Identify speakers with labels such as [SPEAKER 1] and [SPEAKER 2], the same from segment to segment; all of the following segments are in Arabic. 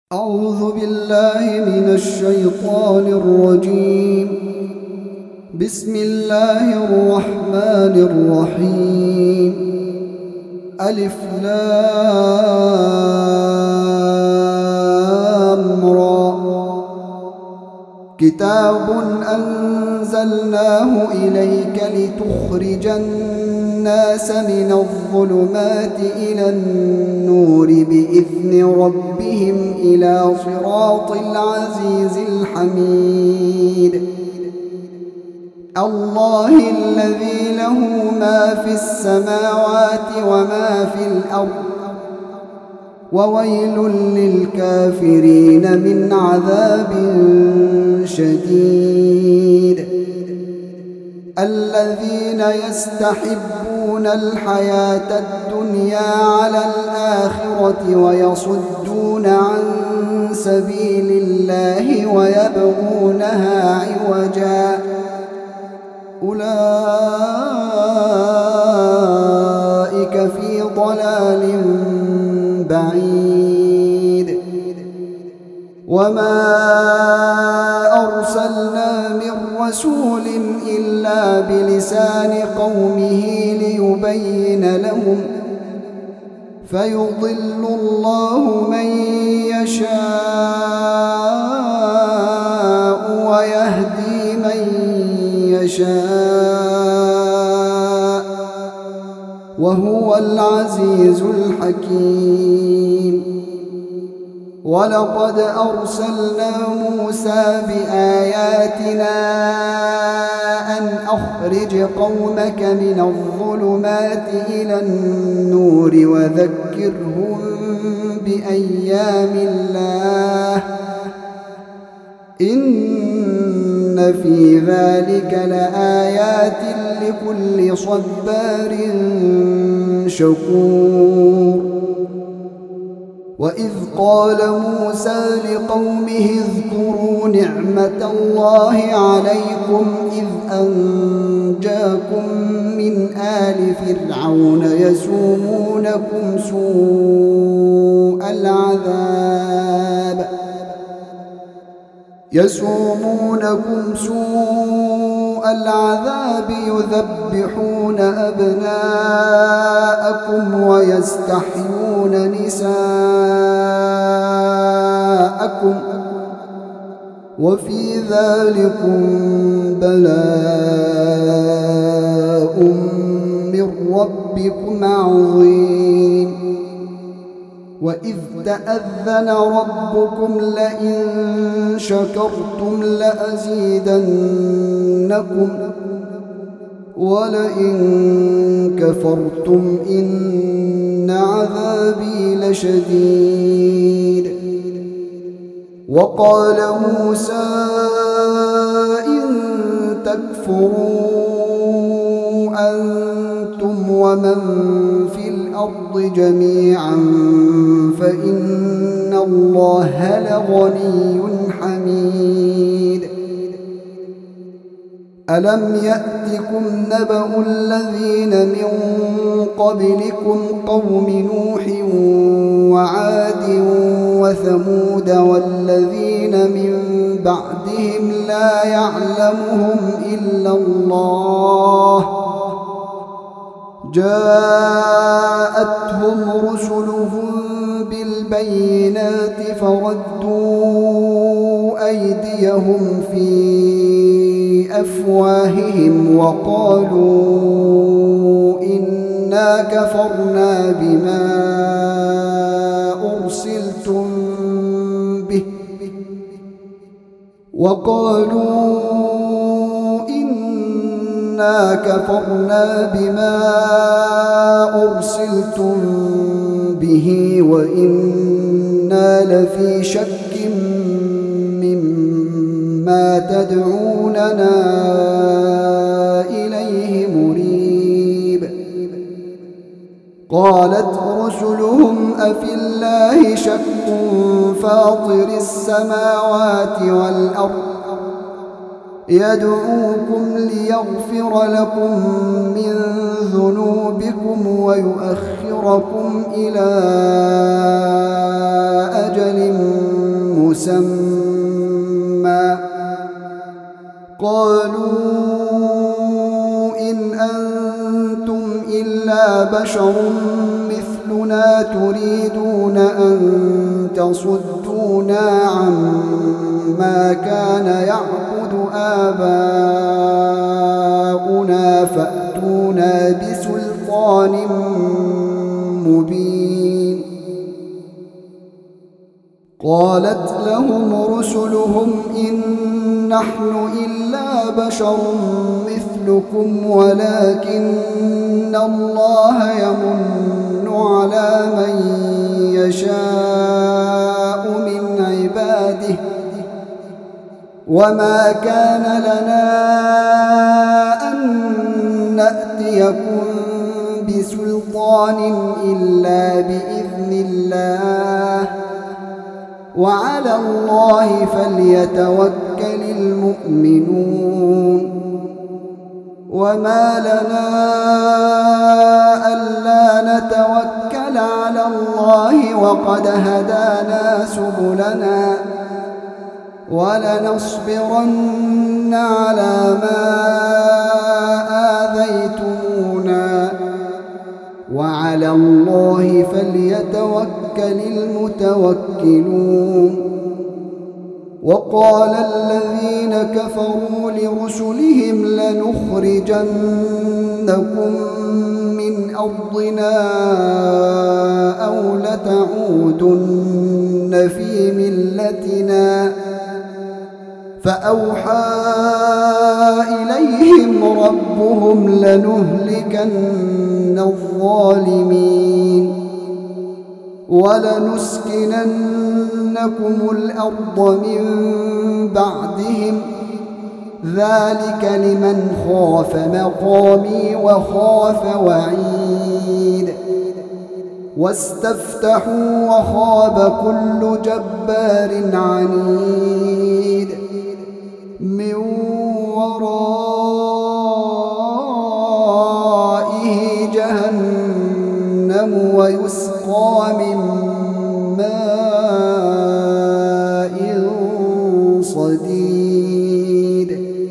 [SPEAKER 1] أعوذ بالله من الشيطان الرجيم. بسم الله الرحمن الرحيم. ألف لام را. كتاب أنزلناه إليك لتخرج الناس من الظلمات إلى النور بإذن ربهم إلى صراط العزيز الحميد. الله الذي له ما في السماوات وما في الأرض، وويل للكافرين من عذاب شديد. الذين يستحبون الحياة الدنيا على الآخرة ويصدون عن سبيل الله ويبغونها عوجا، أولئك في ضلال بعيد. وما أرسلنا من رسول إلا بلسان قومه ليبين لهم، فيضل الله من يشاء ويهدي من يشاء، وهو العزيز الحكيم. ولقد أرسلنا موسى بآياتنا أن أخرج قومك من الظلمات إلى النور وذكرهم بأيام الله، إن في ذلك لآيات لكل صبار شكور. وإذ قال موسى لقومه اذكروا نعمة الله عليكم إذ أنجاكم من آل فرعون يسومونكم سوء العذاب يذبحون أبناءكم ويستحيون نساءكم، وفي ذلكم بلاء من ربكم عظيم. وإذ تأذن ربكم لئن شكرتم لأزيدنكم ولئن كفرتم إن عذابي لشديد. وقال موسى إن تكفروا أنتم ومن في الأرض جميعا فإن الله لغني حميد. ألم يأتكم نبأ الذين من قبلكم قوم نوح وعاد وثمود والذين من بعدهم لا يعلمهم إلا الله، جاءتهم رسلهم بالبينات فردوا أيديهم في أفواههم وقالوا إنا كفرنا بما أرسلتم به، وإنا لفي شك مما تدعوننا إليه مريب. قالت رسلهم أفي الله شك فاطر السماوات والأرض يدعوكم ليغفر لكم من ذنوبكم ويؤخركم إلى أجل مسمى قالوا إن أنتم إلا بشر مثلنا تريدون أن تصدونا عما كان يعبد آباؤنا فأتونا بسلطان مبين. قالت لهم رسلهم إن نحن إلا بشر مثلكم ولكن الله يمن على من يشاء من عباده وما كان لنا أن نأتيكم بسلطان إلا بإذن الله وعلى الله فليتوكل المؤمنون. وما لنا ألا نتوكل على الله وقد هدانا سبلنا ولنصبرن على ما آذيتمونا وعلى الله فليتوكل المتوكلون. وقال الذين كفروا لرسلهم لنخرجنكم من أرضنا أو لتعودن في ملتنا فأوحى إليهم ربهم لنهلكن الظالمين ولنسكننكم الأرض من بعدهم ذلك لمن خاف مقامي وخاف وعيد. واستفتحوا وخاب كل جبار عنيد من ورائه جهنم ويسقى من ماء صديد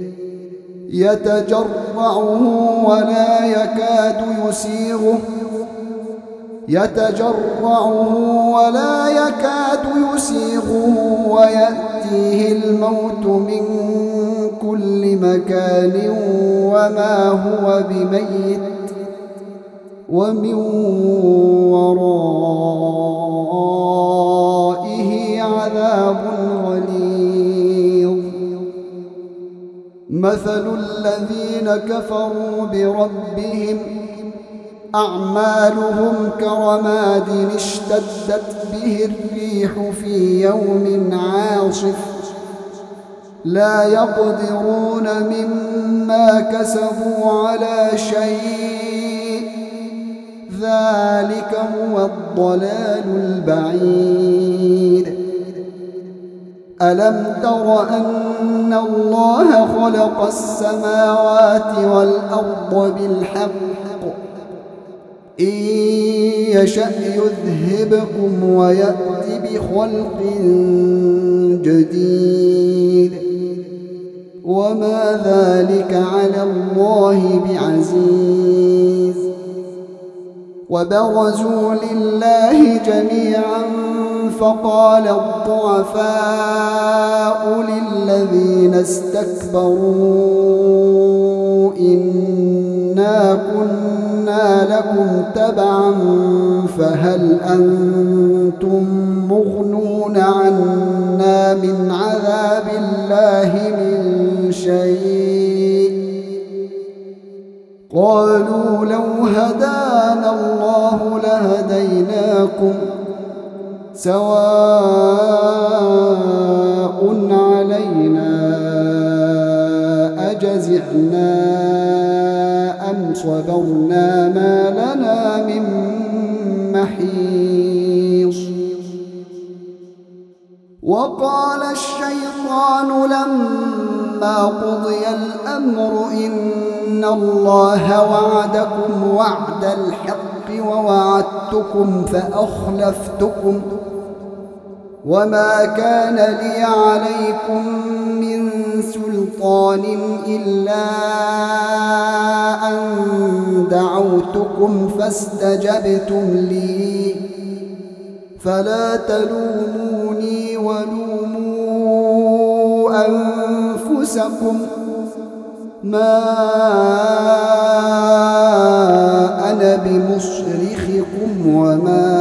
[SPEAKER 1] يتجرعه ولا يكاد يسيغه ويأتيه الموت من كل مكان وما هو بميت ومن ورائه عذاب غليظ. مثل الذين كفروا بربهم أعمالهم كرماد اشتدت به الريح في يوم عاصف لا يقدرون مما كسبوا على شيء ذلك هو الضلال البعيد. ألم تر أن الله خلق السماوات والأرض بالحق إن يشأ يذهبكم ويأت بخلق جديد وما ذلك على الله بعزيز. وبرزوا لله جميعا فقال الضعفاء للذين استكبروا إنا كنا لكم تبعا فهل أنتم مغنون عنا من عذاب الله من شيء قالوا لو هدانا الله لهديناكم سواء علينا أجزعنا أم صبرنا ما لنا من محيص. وقال الشيطان لما قضي الأمر إن الله وعدكم وعد الحق ووعدتكم وما كان لي عليكم من سلطان إلا أن دعوتكم فاستجبتم لي فلا تلوموني ولوموا أنفسكم ما أنا بمصرخكم وما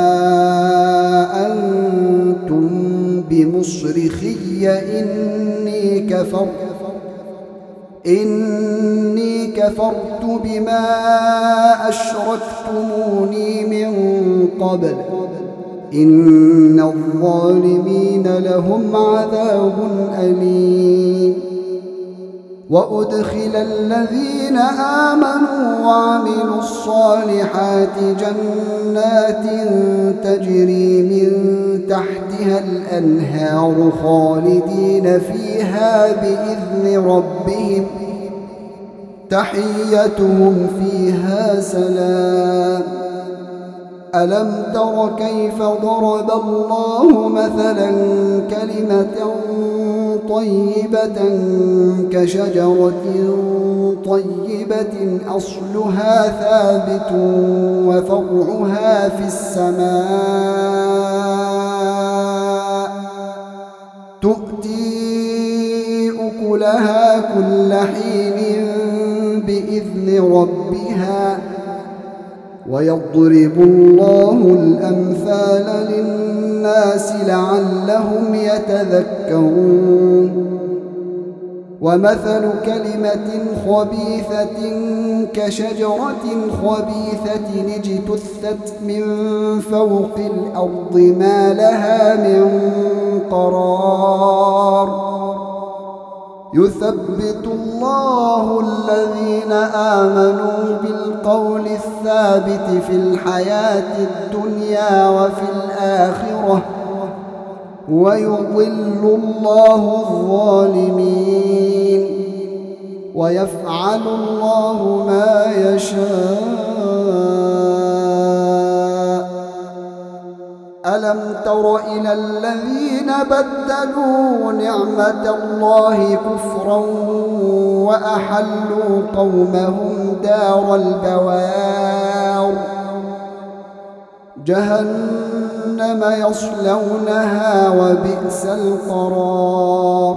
[SPEAKER 1] أنتم بمصرخي إني كفرت بما أشركتموني من قبل إن الظالمين لهم عذاب أليم وأدخل الذين آمنوا وعملوا الصالحات جنات تجري من تحتها الأنهار خالدين فيها بإذن ربهم تحيتهم فيها سلام ألم تر كيف ضرب الله مثلا كلمة طيبة كشجرة طيبة أصلها ثابت وفرعها في السماء تؤتي أكلها كل حين بإذن ربها ويضرب الله الأمثال للناس لعلهم يتذكرون ومثل كلمة خبيثة كشجرة خبيثة اجتثت من فوق الأرض ما لها من قرار يثبت الله الذين آمنوا بالقول الثابت في الحياة الدنيا وفي الآخرة ويضل الله الظالمين ويفعل الله ما يشاء ألم تر إلى الذين بدلوا نعمة الله كفرا وأحلوا قومهم دار البوار جهنم يصلونها وبئس القرار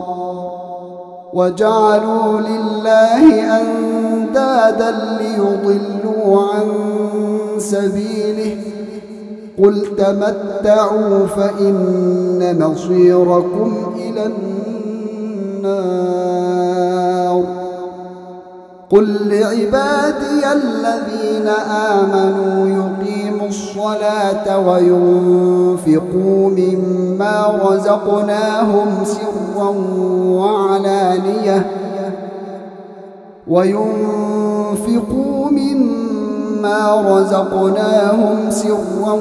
[SPEAKER 1] وجعلوا لله أندادا ليضلوا عن سبيله قل تمتعوا فإن مصيركم إلى النار قل لعبادي الذين آمنوا يقيموا الصلاة وينفقوا مما رزقناهم سرا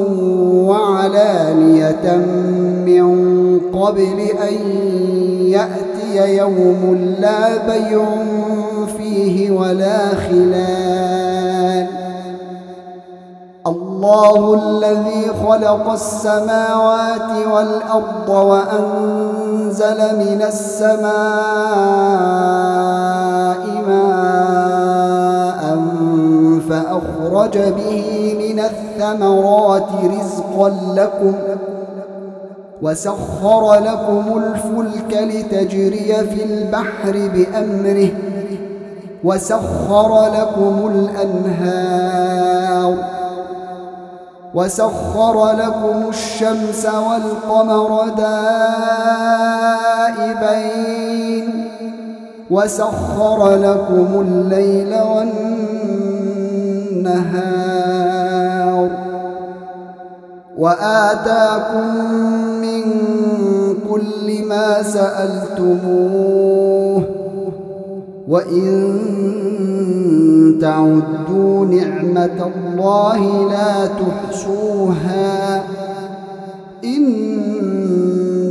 [SPEAKER 1] وعلانية من قبل أن يأتي يوم لا بيع فيه ولا خلال الله الذي خلق السماوات والأرض وأنزل من السماء ماء فأخرج به من الثمرات رزقا لكم وسخر لكم الفلك لتجري في البحر بأمره وسخر لكم الأنهار وسخر لكم الشمس والقمر دائبين وسخر لكم الليل والنهار وآتاكم من كل ما سألتموه وإن تعدوا نعمة الله لا تحصوها إن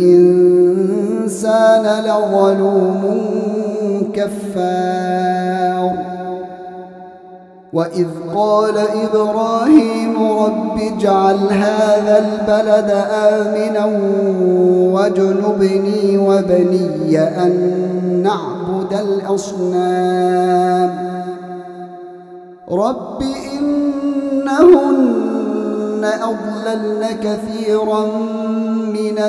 [SPEAKER 1] الإنسان لظلوم كفار وإذ قال إبراهيم رب اجعل هذا البلد آمنا واجنبني وبني أن نعبد الأصنام رب إنهن أضللن كثيرا من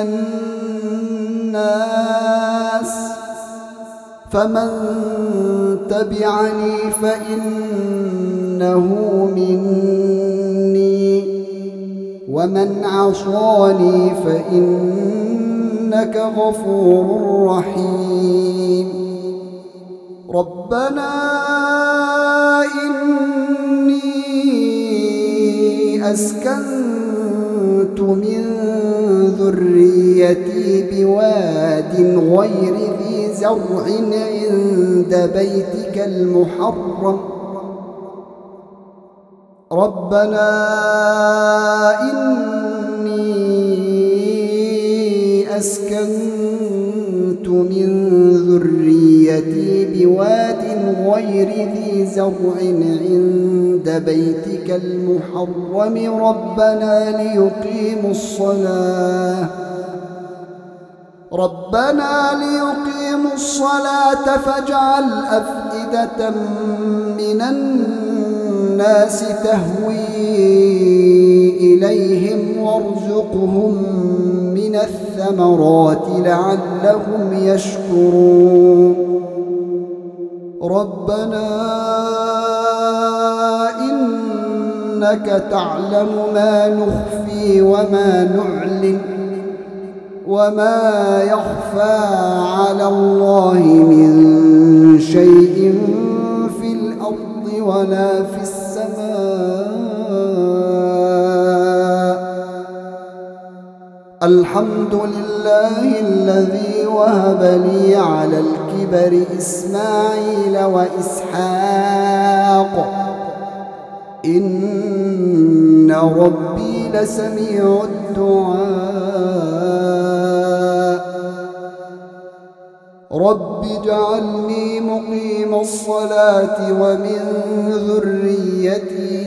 [SPEAKER 1] الناس فمن تبعني فإنه مني ومن عصاني فإنك غفور رحيم ربنا إني أسكنت من ذريتي بواد غير ذي زرع عند بيتك المحرم ربنا إني أسكنت من ذريتي بواد غير ذي زرع عند بيتك المحرم ربنا ليقيموا الصلاة فاجعل أفئدة من الناس تهوي إليهم وارزقهم من الثمرات لعلهم يشكرون ربنا إنك تعلم ما نخفي وما نعلن وما يخفى على الله من شيء في الأرض ولا في السماء الحمد لله الذي وهب لي على الكبر إسماعيل وإسحاق إن ربي لسميع الدعاء رب اجعلني مقيم الصلاة ومن ذريتي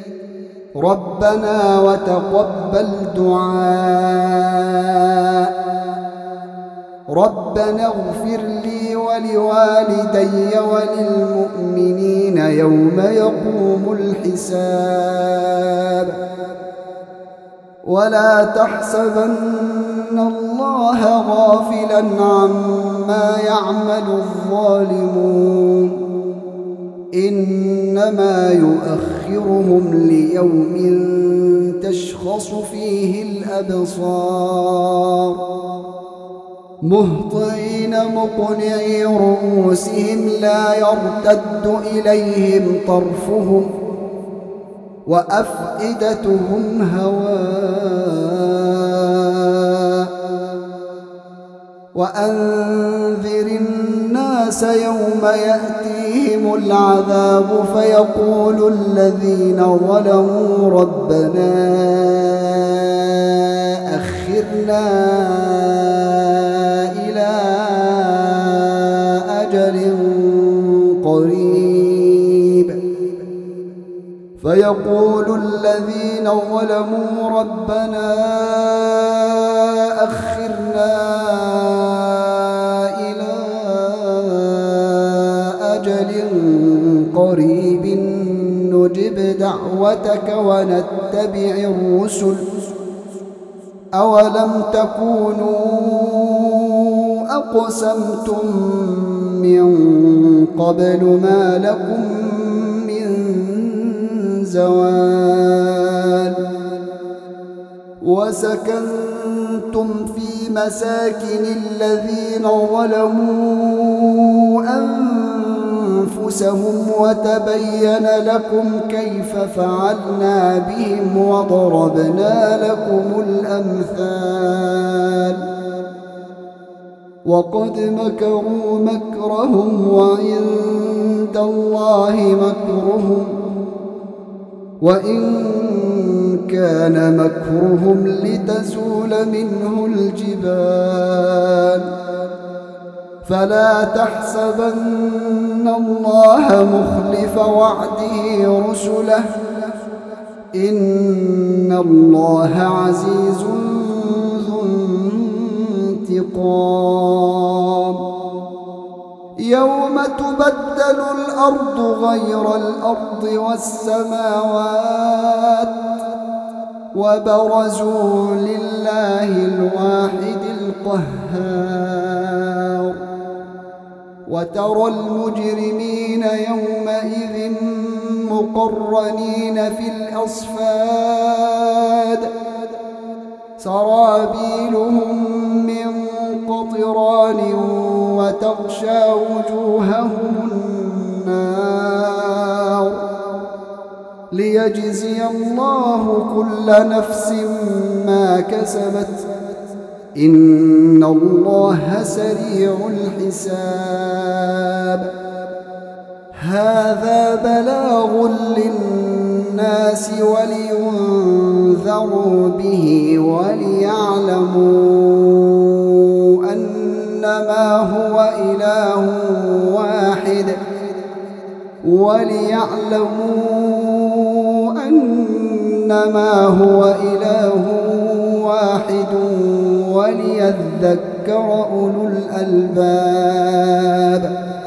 [SPEAKER 1] ربنا وتقبل دعاء ربنا اغفر لي ولوالدي وللمؤمنين يوم يقوم الحساب ولا تحسبن الله غافلا عما يعمل الظالمون إنما يؤخرهم ليوم تشخص فيه الأبصار مهطعين مقنعي رؤوسهم لا يرتد إليهم طرفهم وأفئدتهم هواء وأنذر الناس يوم يأتيهم العذاب فيقول الذين ظلموا ربنا أخرنا إلى أجل قريب فيقول الذين ظلموا ربنا أخرنا إلى أجل قريب نجب دعوتك ونتبع الرسل أولم تكونوا أقسمتم من قبل ما لكم من زوال وسكنتم في مساكن الذين ظلموا أنفسهم وتبين لكم كيف فعلنا بهم وضربنا لكم الأمثال وقد مكروا مكرهم وعند الله مكرهم وإن كان مكرهم لتزول منه الجبال فلا تحسبن الله مخلف وعده رسله إن الله عزيز ذو انتقام يوم تبدل الأرض غير الأرض والسماوات وبرزوا لله الواحد القهار وترى المجرمين يومئذ مقرنين في الأصفاد سرابيلهم من قطران وتغشى وجوههم النار ليجزي الله كل نفس ما كسبت إن الله سريع الحساب هذا بلاغ للناس ولينذروا به وليعلموا أنما هو إله واحد وليذكر أولو الألباب